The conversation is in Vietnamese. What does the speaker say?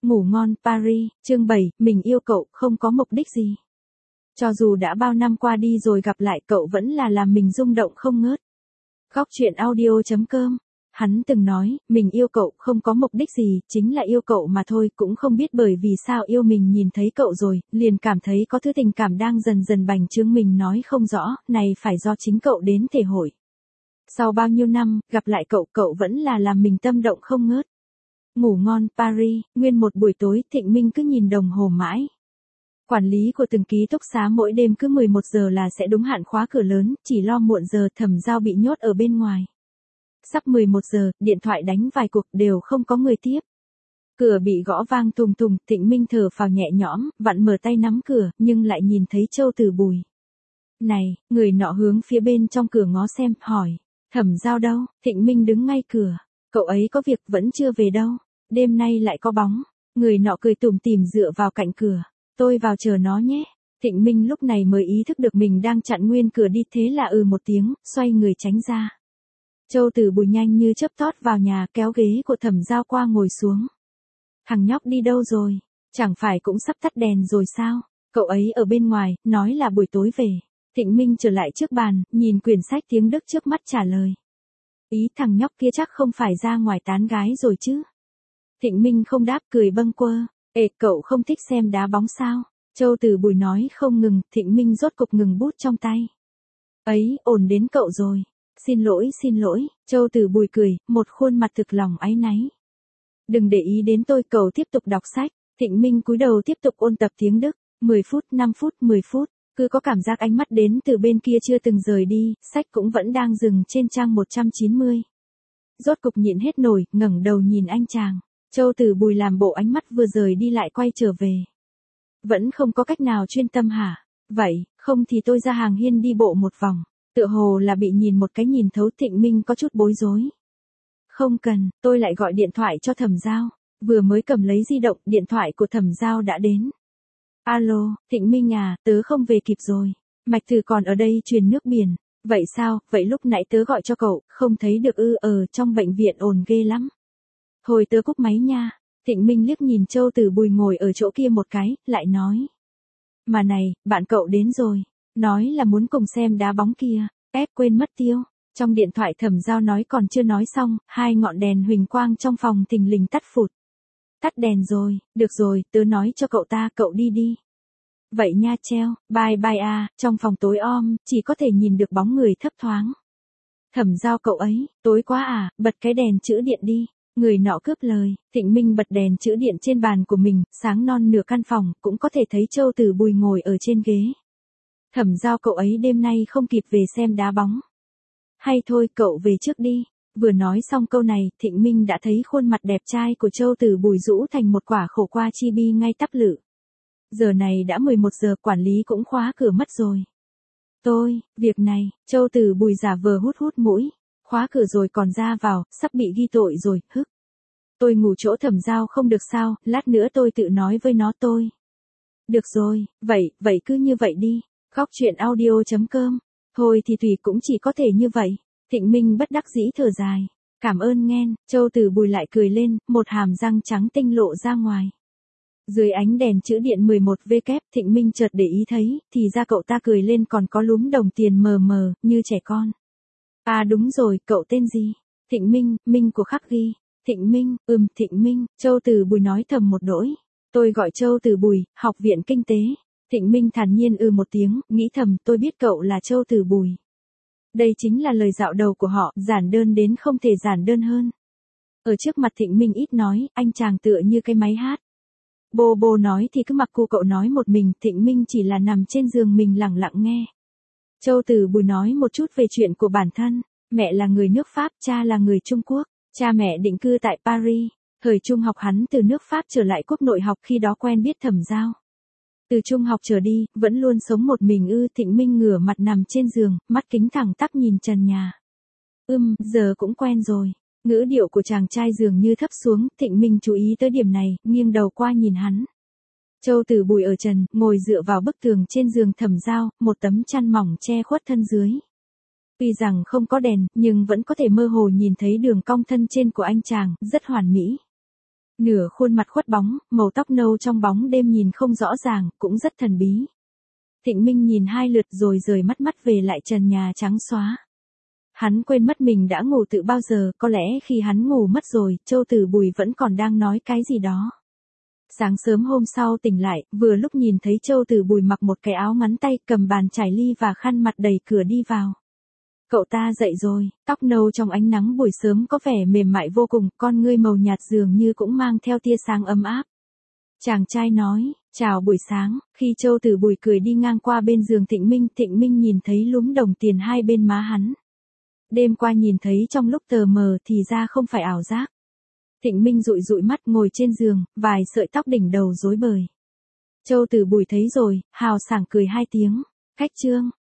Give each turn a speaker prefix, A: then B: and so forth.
A: Ngủ ngon Paris, chương 7, mình yêu cậu, không có mục đích gì. Cho dù đã bao năm qua đi rồi gặp lại cậu vẫn là làm mình rung động không ngớt. Góc chuyện audio.com. Hắn từng nói, mình yêu cậu không có mục đích gì, chính là yêu cậu mà thôi, cũng không biết bởi vì sao yêu mình nhìn thấy cậu rồi, liền cảm thấy có thứ tình cảm đang dần dần bành trướng mình nói không rõ, này phải do chính cậu đến thể hội. Sau bao nhiêu năm, gặp lại cậu, cậu vẫn là làm mình tâm động không ngớt. Ngủ ngon Paris, nguyên một buổi tối Thịnh Minh cứ nhìn đồng hồ mãi. Quản lý của từng ký túc xá mỗi đêm cứ 11 giờ là sẽ đúng hạn khóa cửa lớn, chỉ lo muộn giờ Thẩm Giao bị nhốt ở bên ngoài. Sắp 11 giờ, điện thoại đánh vài cuộc đều không có người tiếp. Cửa bị gõ vang tùng tùng, Thịnh Minh thở phào nhẹ nhõm, vặn mở tay nắm cửa, nhưng lại nhìn thấy Châu Tử Bùi. Này, người nọ hướng phía bên trong cửa ngó xem, hỏi, Thẩm Giao đâu? Thịnh Minh đứng ngay cửa, cậu ấy có việc vẫn chưa về đâu, đêm nay lại có bóng. Người nọ cười tủm tỉm dựa vào cạnh cửa, tôi vào chờ nó nhé. Thịnh Minh lúc này mới ý thức được mình đang chặn nguyên cửa đi, thế là một tiếng, xoay người tránh ra. Châu Tử Bùi nhanh như chớp tót vào nhà, kéo ghế của Thẩm Giao qua ngồi xuống. Thằng nhóc đi đâu rồi? Chẳng phải cũng sắp tắt đèn rồi sao? Cậu ấy ở bên ngoài, nói là buổi tối về. Thịnh Minh trở lại trước bàn, nhìn quyển sách tiếng Đức trước mắt trả lời. Ý thằng nhóc kia chắc không phải ra ngoài tán gái rồi chứ? Thịnh Minh không đáp, cười bâng quơ. Cậu không thích xem đá bóng sao? Châu Tử Bùi nói không ngừng, Thịnh Minh rốt cục ngừng bút trong tay. Ấy, ổn đến cậu rồi. Xin lỗi, Châu Tử Bùi cười, một khuôn mặt thực lòng áy náy. Đừng để ý đến tôi, cậu tiếp tục đọc sách. Thịnh Minh cúi đầu tiếp tục ôn tập tiếng Đức, 10 phút, 5 phút, 10 phút, cứ có cảm giác ánh mắt đến từ bên kia chưa từng rời đi, sách cũng vẫn đang dừng trên trang 190. Rốt cục nhịn hết nổi, ngẩng đầu nhìn anh chàng. Châu Tử Bùi làm bộ ánh mắt vừa rời đi lại quay trở về. Vẫn không có cách nào chuyên tâm hả? Vậy, không thì tôi ra hàng hiên đi bộ một vòng. Tựa hồ là bị nhìn một cái nhìn thấu, Thịnh Minh có chút bối rối. Không cần, tôi lại gọi điện thoại cho Thẩm Giao. Vừa mới cầm lấy di động, điện thoại của Thẩm Giao đã đến. Alo, Thịnh Minh à, tớ không về kịp rồi. Mạch Từ còn ở đây truyền nước biển. Vậy sao, vậy lúc nãy tớ gọi cho cậu, không thấy được ở trong bệnh viện ồn ghê lắm. Thôi tớ cúp máy nha. Thịnh Minh liếc nhìn Châu Tử Bùi ngồi ở chỗ kia một cái, lại nói. Mà này, bạn cậu đến rồi. Nói là muốn cùng xem đá bóng kia, quên mất tiêu. Trong điện thoại Thẩm Giao nói còn chưa nói xong, hai ngọn đèn huỳnh quang trong phòng thình lình tắt phụt. Tắt đèn rồi, được rồi, tớ nói cho cậu ta, cậu đi đi. Vậy nha treo, bye bye à, trong phòng tối om, chỉ có thể nhìn được bóng người thấp thoáng. Thẩm Giao cậu ấy, tối quá à, bật cái đèn chữ điện đi. Người nọ cướp lời, Thịnh Minh bật đèn chữ điện trên bàn của mình, sáng non nửa căn phòng, cũng có thể thấy Châu Tử Bùi ngồi ở trên ghế. Thẩm Giao cậu ấy đêm nay không kịp về xem đá bóng. Hay thôi cậu về trước đi. Vừa nói xong câu này, Thịnh Minh đã thấy khuôn mặt đẹp trai của Châu Tử Bùi rũ thành một quả khổ qua chibi ngay tắp lự. Giờ này đã 11 giờ, quản lý cũng khóa cửa mất rồi. Việc này, Châu Tử Bùi giả vờ hút mũi. Khóa cửa rồi còn ra vào, sắp bị ghi tội rồi, hức. Tôi ngủ chỗ Thẩm Giao không được sao, lát nữa tôi tự nói với nó tôi. Được rồi, vậy cứ như vậy đi. Góc chuyện audio.com. Thôi thì Thủy cũng chỉ có thể như vậy. Thịnh Minh bất đắc dĩ thở dài. Cảm ơn nghen, Châu Tử Bùi lại cười lên, một hàm răng trắng tinh lộ ra ngoài. Dưới ánh đèn chữ điện 11W, Thịnh Minh chợt để ý thấy, thì ra cậu ta cười lên còn có lúm đồng tiền mờ mờ, như trẻ con. À đúng rồi, cậu tên gì? Thịnh Minh, Minh của khắc ghi. Thịnh Minh, Thịnh Minh, Châu Tử Bùi nói thầm một đỗi. Tôi gọi Châu Tử Bùi, học viện kinh tế. Thịnh Minh thản nhiên một tiếng, nghĩ thầm tôi biết cậu là Châu Tử Bùi. Đây chính là lời dạo đầu của họ, giản đơn đến không thể giản đơn hơn. Ở trước mặt Thịnh Minh ít nói, anh chàng tựa như cái máy hát. Bô nói thì cứ mặc cô cậu nói một mình, Thịnh Minh chỉ là nằm trên giường mình lặng lặng nghe. Châu Tử Bùi nói một chút về chuyện của bản thân. Mẹ là người nước Pháp, cha là người Trung Quốc. Cha mẹ định cư tại Paris. Thời trung học hắn từ nước Pháp trở lại quốc nội học, khi đó quen biết Thẩm Giao. Từ trung học trở đi, vẫn luôn sống một mình Thịnh Minh ngửa mặt nằm trên giường, mắt kính thẳng tắp nhìn trần nhà. Giờ cũng quen rồi. Ngữ điệu của chàng trai dường như thấp xuống, Thịnh Minh chú ý tới điểm này, nghiêng đầu qua nhìn hắn. Châu Tử Bùi ở trần, ngồi dựa vào bức tường trên giường Thẩm Giao, một tấm chăn mỏng che khuất thân dưới. Tuy rằng không có đèn, nhưng vẫn có thể mơ hồ nhìn thấy đường cong thân trên của anh chàng, rất hoàn mỹ. Nửa khuôn mặt khuất bóng, màu tóc nâu trong bóng đêm nhìn không rõ ràng, cũng rất thần bí. Thịnh Minh nhìn 2 lượt rồi rời mắt về lại trần nhà trắng xóa. Hắn quên mất mình đã ngủ từ bao giờ, có lẽ khi hắn ngủ mất rồi, Châu Tử Bùi vẫn còn đang nói cái gì đó. Sáng sớm hôm sau tỉnh lại, vừa lúc nhìn thấy Châu Tử Bùi mặc một cái áo ngắn tay, cầm bàn chải ly và khăn mặt đẩy cửa đi vào. Cậu ta dậy rồi, tóc nâu trong ánh nắng buổi sớm có vẻ mềm mại vô cùng, con ngươi màu nhạt dường như cũng mang theo tia sáng ấm áp. Chàng trai nói, chào buổi sáng, khi Châu Tử Bùi cười đi ngang qua bên giường Thịnh Minh nhìn thấy lúm đồng tiền hai bên má hắn. Đêm qua nhìn thấy trong lúc tờ mờ thì ra không phải ảo giác. Thịnh Minh dụi mắt ngồi trên giường, vài sợi tóc đỉnh đầu rối bời. Châu Tử Bùi thấy rồi, hào sảng cười 2 tiếng. Khách trương,